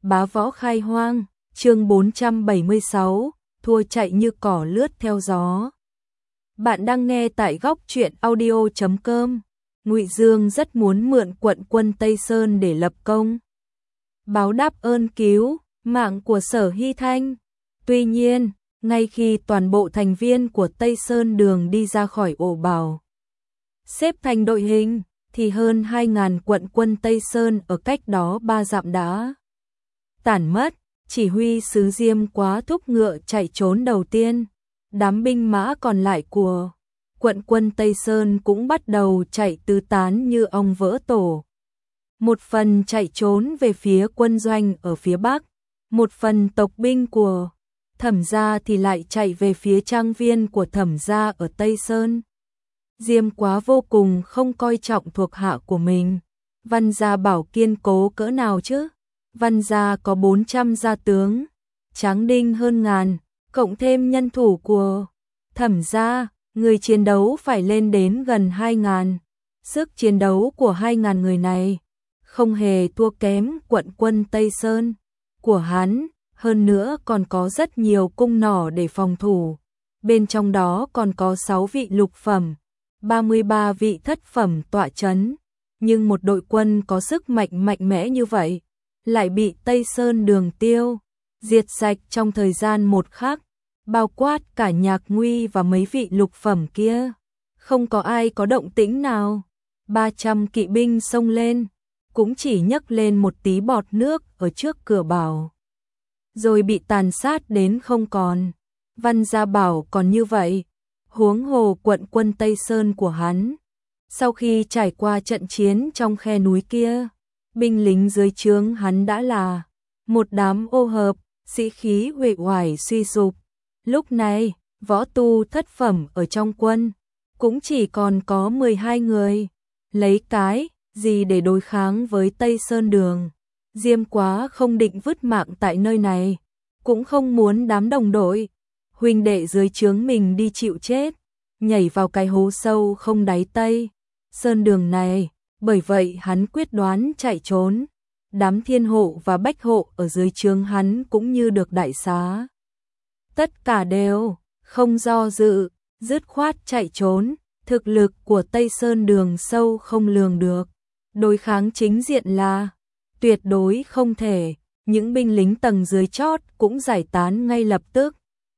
Bá võ khai hoang, chương 476, thua chạy như cỏ lướt theo gió. Bạn đang nghe tại góc truyện audio.com. Ngụy Dương rất muốn mượn quận quân Tây Sơn để lập công, báo đáp ơn cứu mạng của Sở Hy Thanh. Tuy nhiên, ngay khi toàn bộ thành viên của Tây Sơn Đường đi ra khỏi ổ bào, xếp thành đội hình, thì hơn 2.000 quận quân Tây Sơn ở cách đó 3 dặm đã tản mất. Chỉ huy sứ Diêm Quá thúc ngựa chạy trốn đầu tiên. Đám binh mã còn lại của quận quân Tây Sơn cũng bắt đầu chạy tứ tán như ong vỡ tổ. Một phần chạy trốn về phía quân doanh ở phía bắc, một phần tộc binh của Thẩm gia thì lại chạy về phía trang viên của Thẩm gia ở Tây Sơn. Diêm Quá vô cùng không coi trọng thuộc hạ của mình. Văn gia bảo kiên cố cỡ nào chứ? Văn gia có 400 gia tướng, tráng đinh hơn ngàn, cộng thêm nhân thủ của Thẩm gia, người chiến đấu phải lên đến gần 2.000. Sức chiến đấu của 2.000 người này không hề thua kém quận quân Tây Sơn của hắn, hơn nữa còn có rất nhiều cung nỏ để phòng thủ. Bên trong đó còn có 6 vị lục phẩm, 33 vị thất phẩm tọa chấn. Nhưng một đội quân có sức mạnh mạnh mẽ như vậy lại bị Tây Sơn Đường tiêu diệt sạch trong thời gian một khắc, bao quát cả Nhạc Nguy và mấy vị lục phẩm kia. Không có ai có động tĩnh nào. 300 kỵ binh xông lên, cũng chỉ nhấc lên một tí bọt nước ở trước cửa bảo, rồi bị tàn sát đến không còn. Văn gia bảo còn như vậy, huống hồ quận quân Tây Sơn của hắn. Sau khi trải qua trận chiến trong khe núi kia, binh lính dưới trướng hắn đã là một đám ô hợp, sĩ khí uể oải suy sụp. Lúc này, võ tu thất phẩm ở trong quân cũng chỉ còn có 12 người. Lấy cái gì để đối kháng với Tây Sơn Đường? Diêm Quá không định vứt mạng tại nơi này, cũng không muốn đám đồng đội huynh đệ dưới trướng mình đi chịu chết, nhảy vào cái hố sâu không đáy Tây Sơn Đường này. Bởi vậy hắn quyết đoán chạy trốn. Đám thiên hộ và bách hộ ở dưới trướng hắn cũng như được đại xá. Tất cả đều không do dự, dứt khoát chạy trốn. Thực lực của Tây Sơn Đường sâu không lường được, đối kháng chính diện là tuyệt đối không thể. Những binh lính tầng dưới chót cũng giải tán ngay lập tức.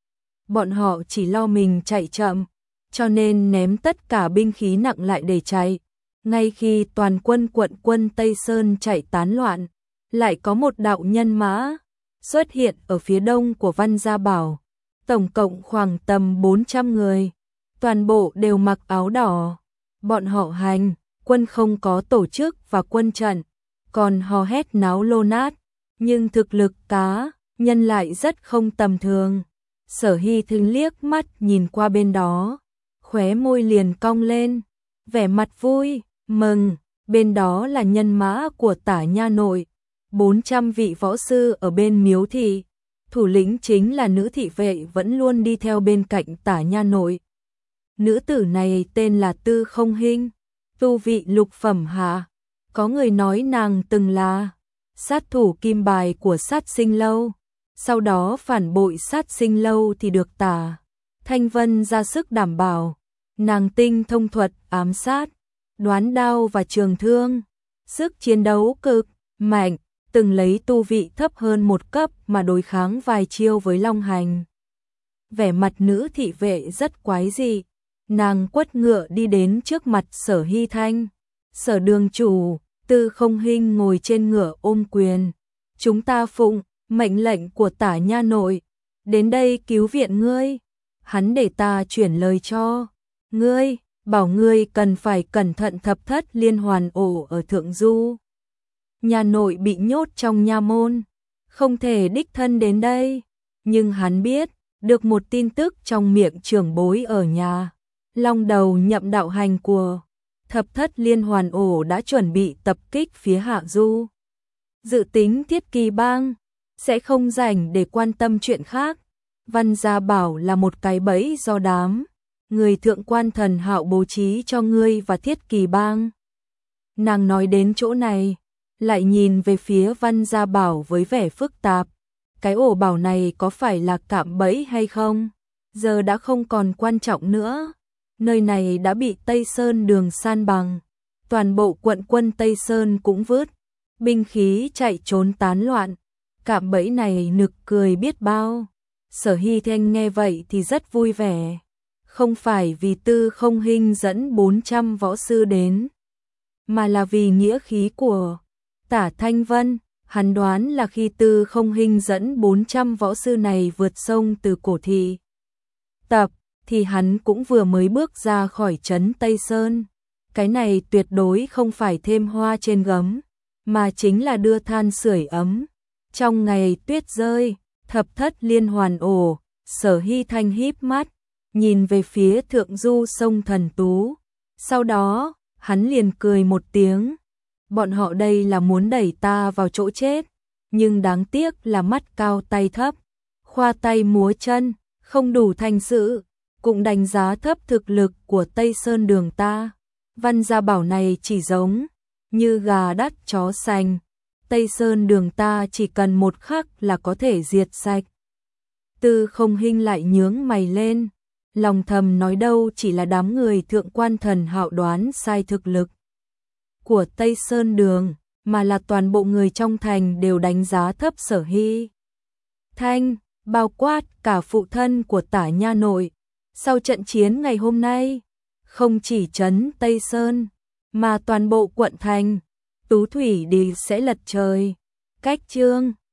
Bọn họ chỉ lo mình chạy chậm, cho nên ném tất cả binh khí nặng lại để chạy. Ngay khi toàn quân quận quân Tây Sơn chạy tán loạn, lại có một đạo nhân mã xuất hiện ở phía đông của Văn gia bảo. Tổng cộng khoảng tầm 400 người, toàn bộ đều mặc áo đỏ. Bọn họ hành quân không có tổ chức và quân trận, còn hò hét náo lô nát, nhưng thực lực cá nhân lại rất không tầm thường. Sở Hy Thanh liếc mắt nhìn qua bên đó, khóe môi liền cong lên, vẻ mặt vui mừng. Bên đó là nhân mã của Tả Nha Nội, 400 vị võ sư ở bên Miếu Thị. Thủ lĩnh chính là nữ thị vệ vẫn luôn đi theo bên cạnh Tả Nha Nội. Nữ tử này tên là Tư Không Hinh, tu vị lục phẩm hạ. Có người nói nàng từng là sát thủ kim bài của Sát Sinh Lâu, sau đó phản bội Sát Sinh Lâu thì được Tả Thanh Vân ra sức đảm bảo. Nàng tinh thông thuật ám sát, đoán đao và trường thương, sức chiến đấu cực mạnh, từng lấy tu vị thấp hơn một cấp mà đối kháng vài chiêu với Long Hành. Vẻ mặt nữ thị vệ rất quái dị, nàng quất ngựa đi đến trước mặt Sở Hy Thanh. Sở đường chủ. Tư Không Hinh ngồi trên ngựa ôm quyền. Chúng ta phụng mệnh lệnh của Tả Nha Nội đến đây cứu viện ngươi. Hắn để ta chuyển lời cho ngươi, bảo ngươi cần phải cẩn thận thập thất liên hoàn ổ ở Thượng Du. Nha Nội bị nhốt trong nha môn, không thể đích thân đến đây. Nhưng hắn biết được một tin tức trong miệng trưởng bối ở nhà Long Đầu nhậm đạo hành của thập thất liên hoàn ổ đã chuẩn bị tập kích phía Hạ Du. Dự tính Thiết Kỳ Bang sẽ không rảnh để quan tâm chuyện khác. Văn gia bảo là một cái bẫy do đám người thượng quan Thần Hạo bố trí cho ngươi và Thiết Kỳ Bang. Nàng nói đến chỗ này, lại nhìn về phía Văn Gia Bảo với vẻ phức tạp. Cái ổ bảo này có phải là cạm bẫy hay không? Giờ đã không còn quan trọng nữa. Nơi này đã bị Tây Sơn Đường san bằng. Toàn bộ quận quân Tây Sơn cũng vứt. Binh khí chạy trốn tán loạn. Cạm bẫy này nực cười biết bao. Sở Hy Thanh nghe vậy thì rất vui vẻ. Không phải vì Tư Không Hinh dẫn 400 võ sư đến, mà là vì nghĩa khí của Tả Thanh Vân. Hắn đoán là khi Tư Không Hinh dẫn 400 võ sư này vượt sông từ cổ thị tập, thì hắn cũng vừa mới bước ra khỏi trấn Tây Sơn. Cái này tuyệt đối không phải thêm hoa trên gấm, mà chính là đưa than sưởi ấm. Trong ngày tuyết rơi, thập thất liên hoàn ổ, Sở Hy Thanh híp mắt, nhìn về phía thượng du sông Thần Tú. Sau đó, hắn liền cười một tiếng. Bọn họ đây là muốn đẩy ta vào chỗ chết, nhưng đáng tiếc là mắt cao tay thấp, khoa tay múa chân, không đủ thành sự, cũng đánh giá thấp thực lực của Tây Sơn Đường ta. Văn Gia Bảo này chỉ giống như gà đắt chó sành, Tây Sơn Đường ta chỉ cần một khắc là có thể diệt sạch. Tư Không Hinh lại nhướng mày lên, lòng thầm nói đâu chỉ là đám người thượng quan Thần Hạo đoán sai thực lực của Tây Sơn Đường, mà là toàn bộ người trong thành đều đánh giá thấp Sở Hy Thanh, bao quát cả phụ thân của Tả nha nội. Sau trận chiến ngày hôm nay, không chỉ trấn Tây Sơn, mà toàn bộ quận thành, Tú Thủy Đi sẽ lật trời. Cách chương